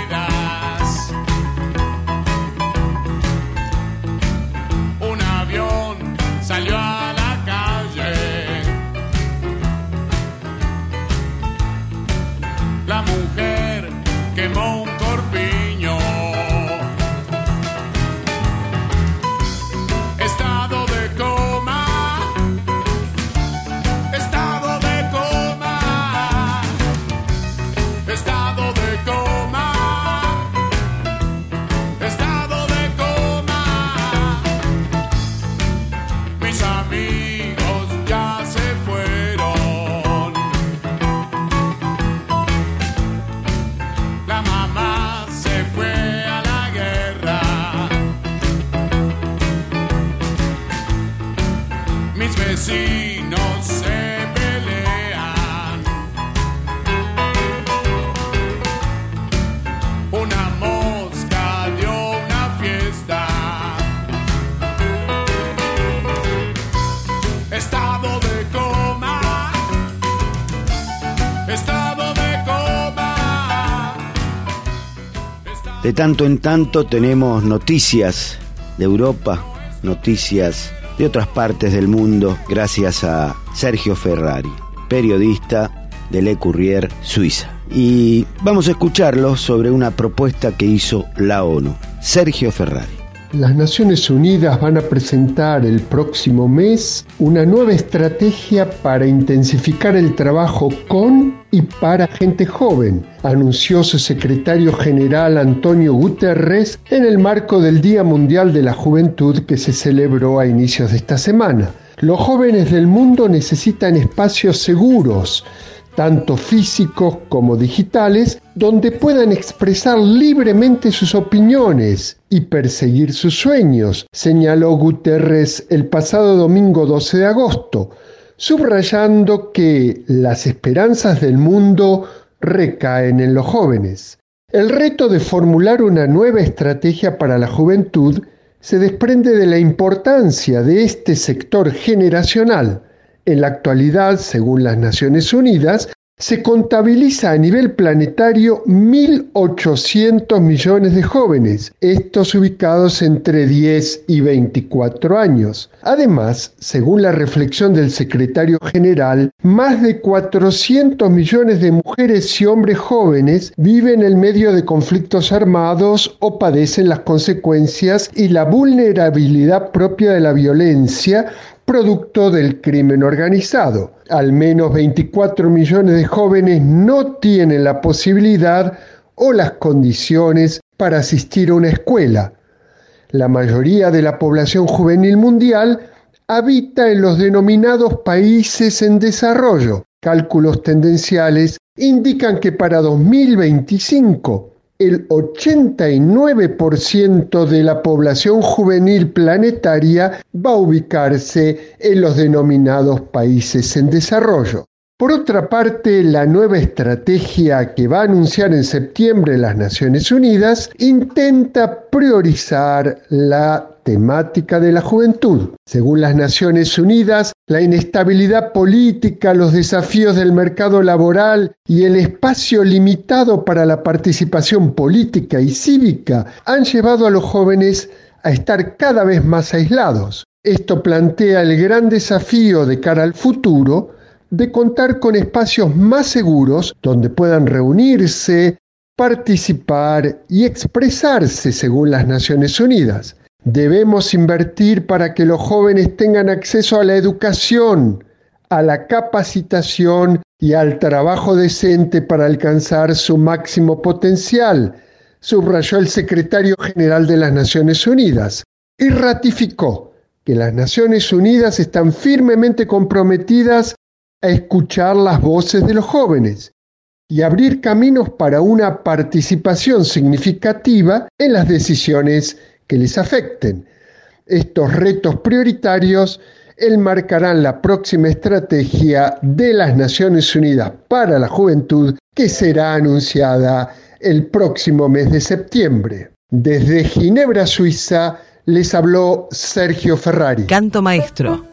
vecinos se pelean. Una mosca dio una fiesta. Estado de coma. Estado de coma. De tanto en tanto tenemos noticias de Europa, noticias de otras partes del mundo, gracias a Sergio Ferrari, periodista de Le Courrier, Suiza. Y vamos a escucharlo sobre una propuesta que hizo la ONU. Sergio Ferrari. Las Naciones Unidas van a presentar el próximo mes una nueva estrategia para intensificar el trabajo con y para gente joven, anunció su secretario general Antonio Guterres en el marco del Día Mundial de la Juventud que se celebró a inicios de esta semana. Los jóvenes del mundo necesitan espacios seguros, tanto físicos como digitales, donde puedan expresar libremente sus opiniones y perseguir sus sueños, señaló Guterres el pasado domingo doce de agosto, subrayando que las esperanzas del mundo recaen en los jóvenes. El reto de formular una nueva estrategia para la juventud se desprende de la importancia de este sector generacional. En la actualidad, según las Naciones Unidas, se contabiliza a nivel planetario mil ochocientos millones de jóvenes, estos ubicados entre diez y veinticuatro años. Además, según la reflexión del secretario general, más de cuatrocientos millones de mujeres y hombres jóvenes viven en medio de conflictos armados o padecen las consecuencias y la vulnerabilidad propia de la violencia producto del crimen organizado. Al menos veinticuatro millones de jóvenes no tienen la posibilidad o las condiciones para asistir a una escuela. La mayoría de la población juvenil mundial habita en los denominados países en desarrollo. Cálculos tendenciales indican que para dos mil veinticinco el ochenta y nueve por ciento de la población juvenil planetaria va a ubicarse en los denominados países en desarrollo. Por otra parte, la nueva estrategia que va a anunciar en septiembre las Naciones Unidas intenta priorizar la temática de la juventud. Según las Naciones Unidas, la inestabilidad política, los desafíos del mercado laboral y el espacio limitado para la participación política y cívica han llevado a los jóvenes a estar cada vez más aislados. Esto plantea el gran desafío de cara al futuro de contar con espacios más seguros donde puedan reunirse, participar y expresarse según las Naciones Unidas. Debemos invertir para que los jóvenes tengan acceso a la educación, a la capacitación y al trabajo decente para alcanzar su máximo potencial, subrayó el secretario general de las Naciones Unidas, y ratificó que las Naciones Unidas están firmemente comprometidas a escuchar las voces de los jóvenes y abrir caminos para una participación significativa en las decisiones que les afecten. Estos retos prioritarios enmarcarán la próxima estrategia de las Naciones Unidas para la Juventud, que será anunciada el próximo mes de septiembre. Desde Ginebra, Suiza, les habló Sergio Ferrari. Canto maestro.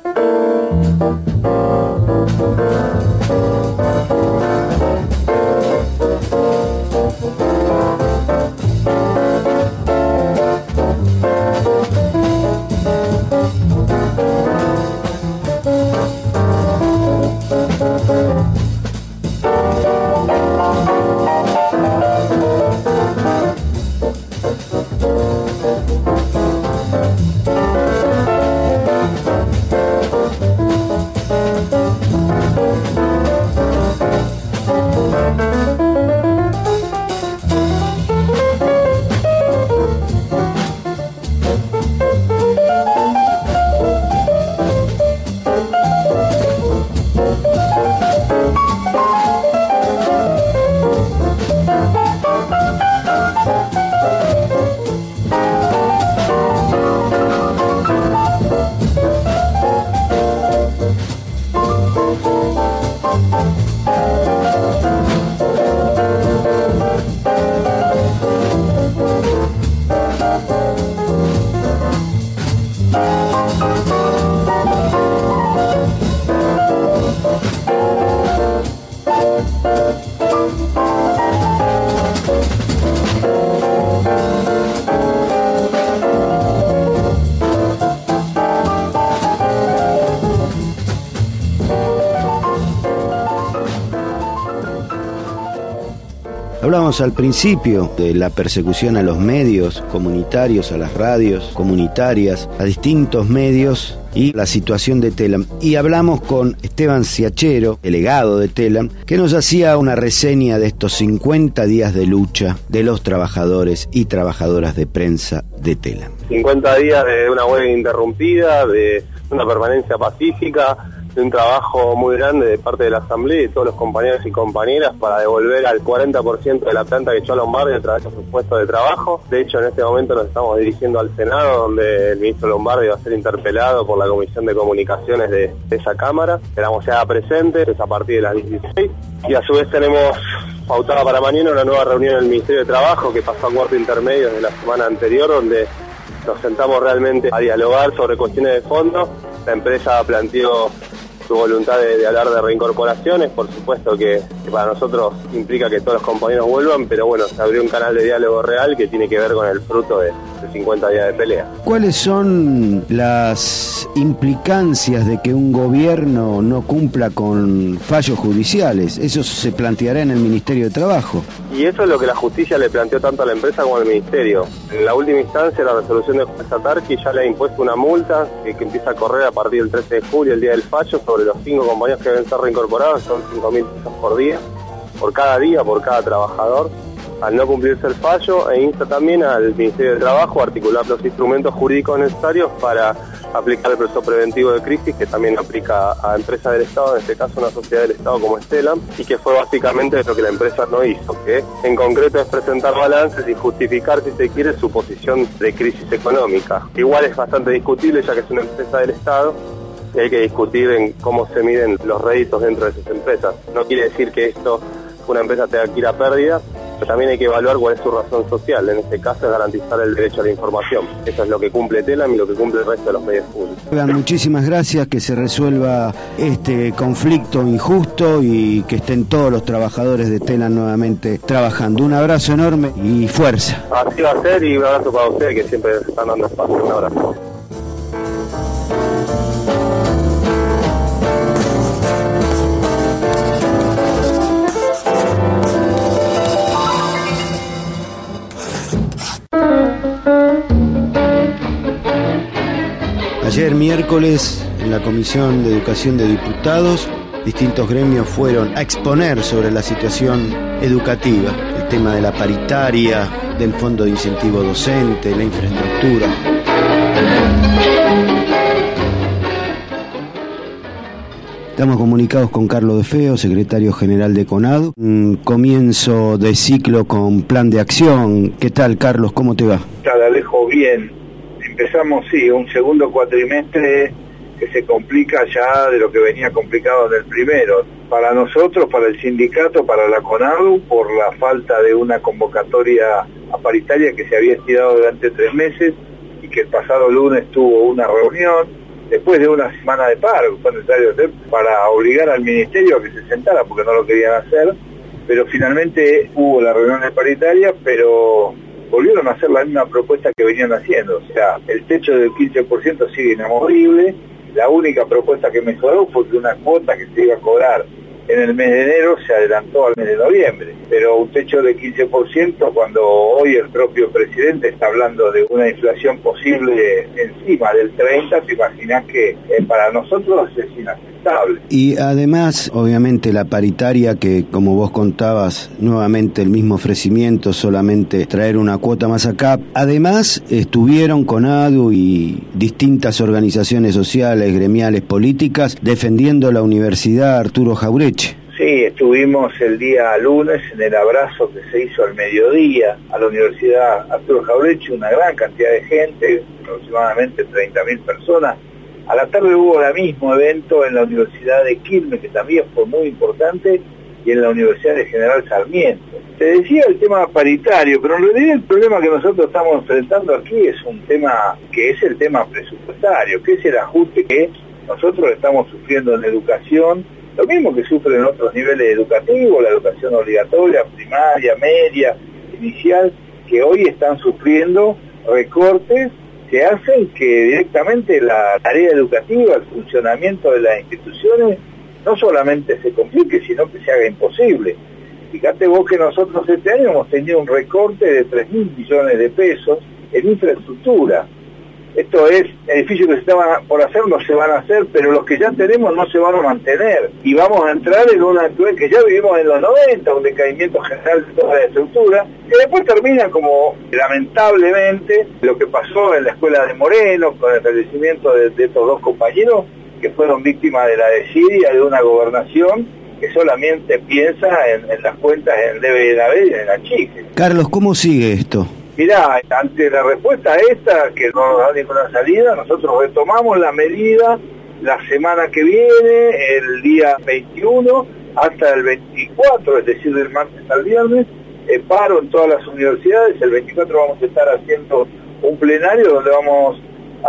Hablamos al principio de la persecución a los medios comunitarios, a las radios comunitarias, a distintos medios y la situación de Telam. Y hablamos con Esteban Siachero, delegado de Telam, que nos hacía una reseña de estos cincuenta días de lucha de los trabajadores y trabajadoras de prensa de Telam. cincuenta días de una huelga interrumpida, de una permanencia pacífica, de un trabajo muy grande de parte de la Asamblea y de todos los compañeros y compañeras para devolver al cuarenta por ciento de la planta que echó a Lombardi a través de sus puestos de trabajo. De hecho, en este momento nos estamos dirigiendo al Senado, donde el ministro Lombardi va a ser interpelado por la Comisión de Comunicaciones de, de esa Cámara. Esperamos sea presente, es a partir de las dieciséis. Y a su vez tenemos pautada para mañana una nueva reunión en el Ministerio de Trabajo, que pasó a cuarto intermedio de la semana anterior, donde nos sentamos realmente a dialogar sobre cuestiones de fondo. La empresa planteó su voluntad de, de hablar de reincorporaciones, por supuesto que, que para nosotros implica que todos los compañeros vuelvan, pero bueno, se abrió un canal de diálogo real que tiene que ver con el fruto de, de cincuenta días de pelea. ¿Cuáles son las implicancias de que un gobierno no cumpla con fallos judiciales? Eso se planteará en el Ministerio de Trabajo. Y eso es lo que la justicia le planteó tanto a la empresa como al Ministerio. En la última instancia, la resolución del juez Satarqui ya le ha impuesto una multa que, que empieza a correr a partir del trece de julio, el día del fallo, sobre los cinco compañeros que deben ser reincorporados. Son cinco mil pesos por día, por cada día, por cada trabajador, al no cumplirse el fallo, e insta también al Ministerio de Trabajo a articular los instrumentos jurídicos necesarios para aplicar el proceso preventivo de crisis, que también aplica a empresas del Estado, en este caso una sociedad del Estado como Telam, y que fue básicamente lo que la empresa no hizo, que en concreto es presentar balances y justificar, si se quiere, su posición de crisis económica. Igual es bastante discutible, ya que es una empresa del Estado, y hay que discutir en cómo se miden los réditos dentro de esas empresas. No quiere decir que esto, una empresa tenga que ir a pérdida, pero también hay que evaluar cuál es su razón social. En este caso es garantizar el derecho a la información. Eso es lo que cumple Telam y lo que cumple el resto de los medios públicos. Muchísimas gracias, que se resuelva este conflicto injusto y que estén todos los trabajadores de Telam nuevamente trabajando. Un abrazo enorme y fuerza. Así va a ser, y un abrazo para ustedes que siempre están dando espacio. Un abrazo. Ayer miércoles, en la Comisión de Educación de Diputados, distintos gremios fueron a exponer sobre la situación educativa, el tema de la paritaria, del Fondo de Incentivo Docente, la infraestructura. Estamos comunicados con Carlos De Feo, secretario general de CONADU. Un comienzo de ciclo con plan de acción. ¿Qué tal, Carlos? ¿Cómo te va? ¿Qué tal, Alejo? Bien. Empezamos, sí, un segundo cuatrimestre que se complica ya de lo que venía complicado en el primero. Para nosotros, para el sindicato, para la CONADU, por la falta de una convocatoria a paritaria que se había estirado durante tres meses y que el pasado lunes tuvo una reunión, después de una semana de paro, fue necesario hacer para obligar al ministerio a que se sentara porque no lo querían hacer, pero finalmente hubo la reunión de paritaria, pero volvieron a hacer la misma propuesta que venían haciendo. O sea, el techo del quince por ciento sigue inamovible. La única propuesta que mejoró fue que una cuota que se iba a cobrar en el mes de enero se adelantó al mes de noviembre. Pero un techo de quince por ciento, cuando hoy el propio presidente está hablando de una inflación posible encima del treinta, te imaginas que eh, para nosotros es inaceptable. Y además, obviamente, la paritaria, que como vos contabas, nuevamente el mismo ofrecimiento, solamente traer una cuota más acá. Además, estuvieron CONADU y distintas organizaciones sociales, gremiales, políticas, defendiendo la Universidad Arturo Jauretche. Sí, estuvimos el día lunes en el abrazo que se hizo al mediodía a la Universidad Arturo Jauretche, una gran cantidad de gente, aproximadamente treinta mil personas. A la tarde hubo el mismo evento en la Universidad de Quilmes, que también fue muy importante, y en la Universidad de General Sarmiento. Te decía el tema paritario, pero en realidad el problema que nosotros estamos enfrentando aquí es un tema que es el tema presupuestario, que es el ajuste que nosotros estamos sufriendo en educación, lo mismo que sufren en otros niveles educativos, la educación obligatoria, primaria, media, inicial, que hoy están sufriendo recortes que hacen que directamente la tarea educativa, el funcionamiento de las instituciones, no solamente se complique, sino que se haga imposible. Fíjate vos que nosotros este año hemos tenido un recorte de tres mil millones de pesos en infraestructura. Esto es, edificios que se estaban por hacer no se van a hacer, pero los que ya tenemos no se van a mantener. Y vamos a entrar en una que ya vivimos en los noventa, un decaimiento general de toda la estructura, que después termina como, lamentablemente, lo que pasó en la escuela de Moreno, con el fallecimiento de, de estos dos compañeros, que fueron víctimas de la desidia de una gobernación que solamente piensa en, en las cuentas en debe y en la y en la chique. Carlos, ¿cómo sigue esto? Mirá, ante la respuesta a esta, que no nos da ninguna salida, nosotros retomamos la medida la semana que viene, el día veintiuno, hasta el veinticuatro, es decir, del martes al viernes, eh, paro en todas las universidades. El veinticuatro vamos a estar haciendo un plenario donde vamos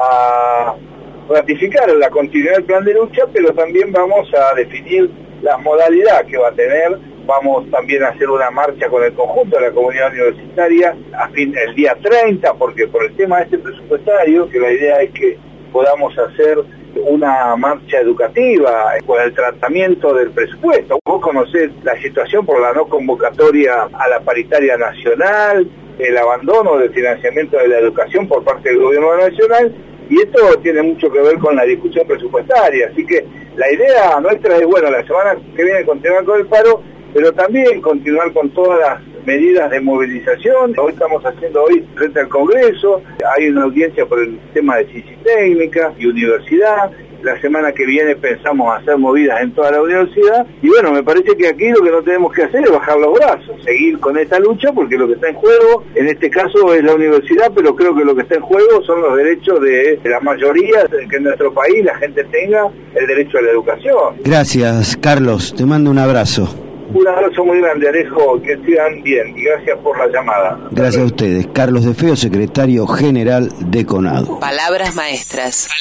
a ratificar la continuidad del plan de lucha, pero también vamos a definir la modalidad que va a tener. Vamos también a hacer una marcha con el conjunto de la comunidad universitaria a fin, el día treinta, porque por el tema este presupuestario, que la idea es que podamos hacer una marcha educativa con el tratamiento del presupuesto. Vos conocés la situación por la no convocatoria a la paritaria nacional, el abandono del financiamiento de la educación por parte del gobierno nacional, y esto tiene mucho que ver con la discusión presupuestaria. Así que la idea nuestra es, bueno, la semana que viene continuar con el paro, pero también continuar con todas las medidas de movilización. Hoy estamos haciendo hoy frente al Congreso, hay una audiencia por el tema de ciencia técnica y universidad. La semana que viene pensamos hacer movidas en toda la universidad, y bueno, me parece que aquí lo que no tenemos que hacer es bajar los brazos, seguir con esta lucha, porque lo que está en juego, en este caso es la universidad, pero creo que lo que está en juego son los derechos de la mayoría, de que en nuestro país la gente tenga el derecho a la educación. Gracias, Carlos, te mando un abrazo. Un abrazo muy grande, Alejo, que sigan bien, y gracias por la llamada. Gracias a ustedes. Carlos De Feo, secretario general de CONADU. Palabras maestras.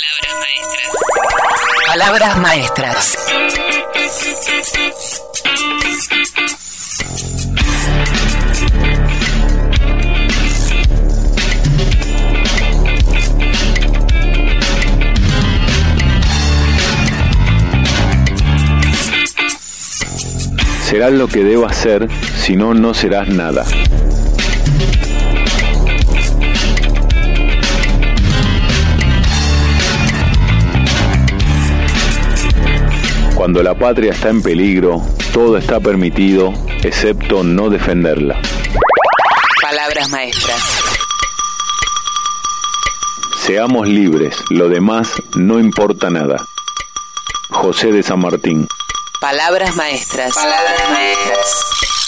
Palabras maestras. Palabras maestras. Serás lo que debas ser, si no, no serás nada. Cuando la patria está en peligro, todo está permitido, excepto no defenderla. Palabras maestras. Seamos libres, lo demás no importa nada. José de San Martín. Palabras maestras. Palabras maestras.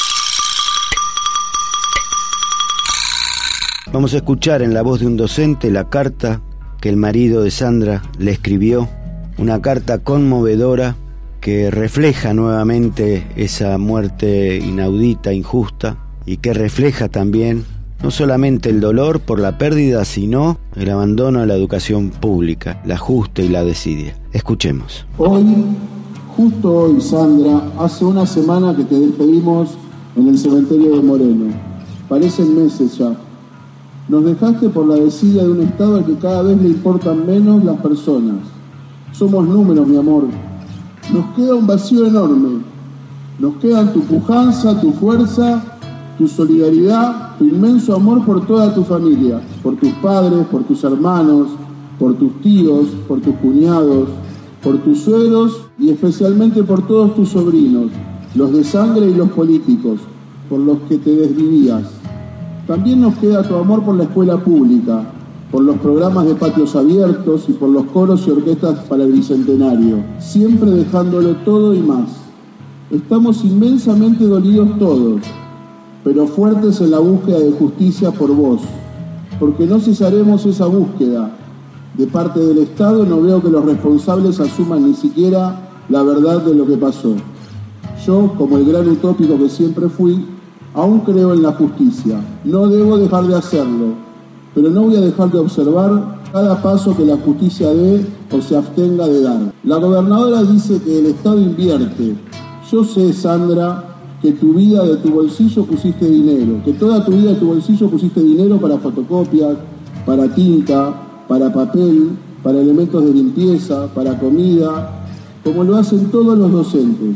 Vamos a escuchar en la voz de un docente la carta que el marido de Sandra le escribió, una carta conmovedora que refleja nuevamente esa muerte inaudita, injusta, y que refleja también no solamente el dolor por la pérdida, sino el abandono de la educación pública, la justa y la desidia. Escuchemos. Hoy, justo hoy, Sandra, hace una semana que te despedimos en el cementerio de Moreno. Parecen meses ya. Nos dejaste por la desidia de un Estado al que cada vez le importan menos las personas. Somos números, mi amor. Nos queda un vacío enorme. Nos quedan tu pujanza, tu fuerza, tu solidaridad, tu inmenso amor por toda tu familia, por tus padres, por tus hermanos, por tus tíos, por tus cuñados, por tus suegros y especialmente por todos tus sobrinos, los de sangre y los políticos, por los que te desvivías. También nos queda tu amor por la escuela pública, por los programas de patios abiertos y por los coros y orquestas para el Bicentenario, siempre dejándolo todo y más. Estamos inmensamente dolidos todos, pero fuertes en la búsqueda de justicia por vos, porque no cesaremos esa búsqueda. De parte del Estado no veo que los responsables asuman ni siquiera la verdad de lo que pasó. Yo, como el gran utópico que siempre fui, aún creo en la justicia. No debo dejar de hacerlo, pero no voy a dejar de observar cada paso que la justicia dé o se abstenga de dar. La gobernadora dice que el Estado invierte. Yo sé, Sandra, que tu vida de tu bolsillo pusiste dinero, que toda tu vida de tu bolsillo pusiste dinero para fotocopias, para tinta, para papel, para elementos de limpieza, para comida, como lo hacen todos los docentes.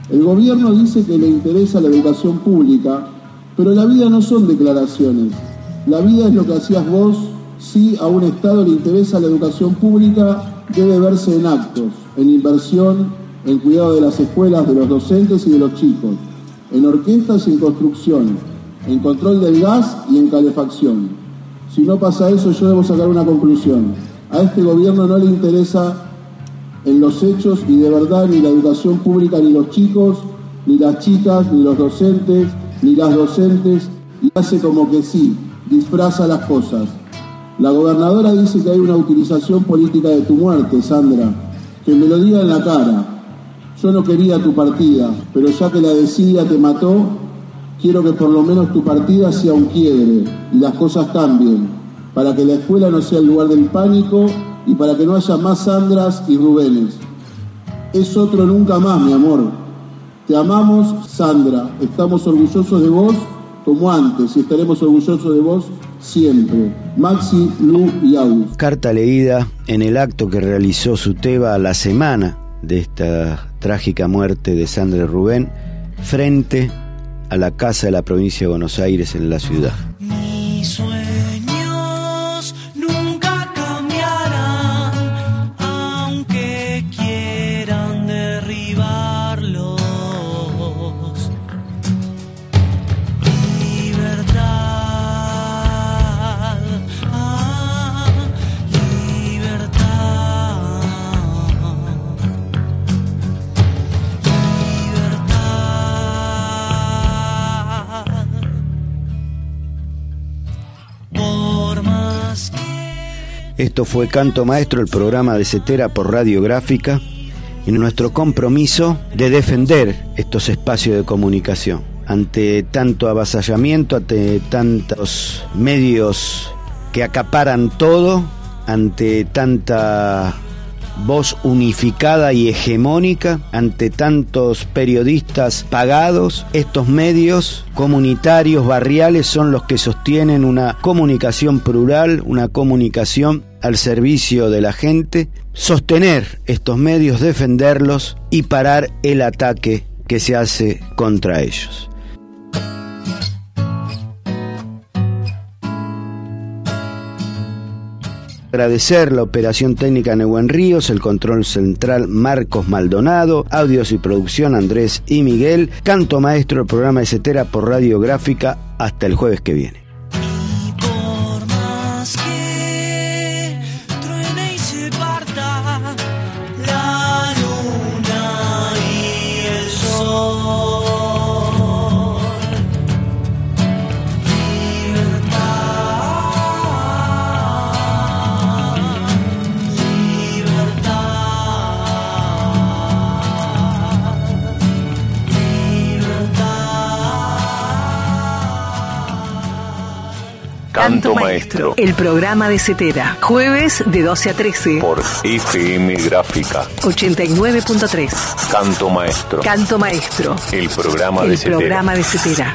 El gobierno dice que le interesa la educación pública, pero la vida no son declaraciones. La vida es lo que hacías vos. Si a un Estado le interesa la educación pública, debe verse en actos, en inversión, en cuidado de las escuelas, de los docentes y de los chicos, en orquestas y en construcción, en control del gas y en calefacción. Si no pasa eso, yo debo sacar una conclusión. A este gobierno no le interesa en los hechos y de verdad ni la educación pública, ni los chicos, ni las chicas, ni los docentes, ni las docentes, y hace como que sí, disfraza las cosas. La gobernadora dice que hay una utilización política de tu muerte, Sandra, que me lo diga en la cara. Yo no quería tu partida, pero ya que la desidia te mató, quiero que por lo menos tu partida sea un quiebre y las cosas cambien, para que la escuela no sea el lugar del pánico y para que no haya más Sandras y Rubénes. Es otro nunca más, mi amor. Te amamos, Sandra. Estamos orgullosos de vos como antes y estaremos orgullosos de vos siempre. Maxi, Lu y Agus. Carta leída en el acto que realizó Suteba a la semana de esta trágica muerte de Sandra y Rubén frente a la Casa de la Provincia de Buenos Aires en la ciudad. Mis sueños nunca cambiarán, aunque quieran derribarlos. Libertad, ah, libertad, por más que... Esto fue Canto Maestro, el programa de Cetera por Radiográfica, en nuestro compromiso de defender estos espacios de comunicación. Ante tanto avasallamiento, ante tantos medios que acaparan todo, ante tanta voz unificada y hegemónica, ante tantos periodistas pagados, estos medios comunitarios, barriales, son los que sostienen una comunicación plural, una comunicación al servicio de la gente. Sostener estos medios, defenderlos y parar el ataque que se hace contra ellos. Agradecer la operación técnica Neuwen Ríos, el control central Marcos Maldonado, audios y producción Andrés y Miguel. Canto Maestro, el programa de Cetera por Radiográfica. Hasta el jueves que viene. Por más que truene y se parta la luna y el sol, Canto Maestro, el programa de Cetera, jueves de doce a trece por F M Gráfica ochenta y nueve punto tres. Canto Maestro, Canto Maestro, el programa el de Cetera. programa de Cetera.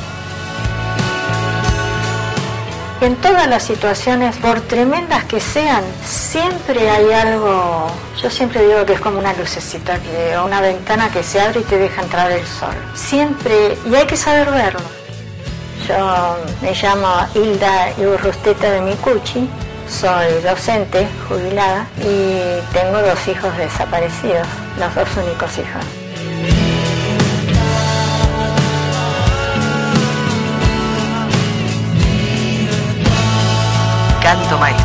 En todas las situaciones, por tremendas que sean, siempre hay algo. Yo siempre digo que es como una lucecita, que, o una ventana que se abre y te deja entrar el sol. Siempre, y hay que saber verlo. Yo me llamo Hilda Iurrusteta de Micucci, soy docente jubilada y tengo dos hijos desaparecidos, los dos únicos hijos. Canto Maestro.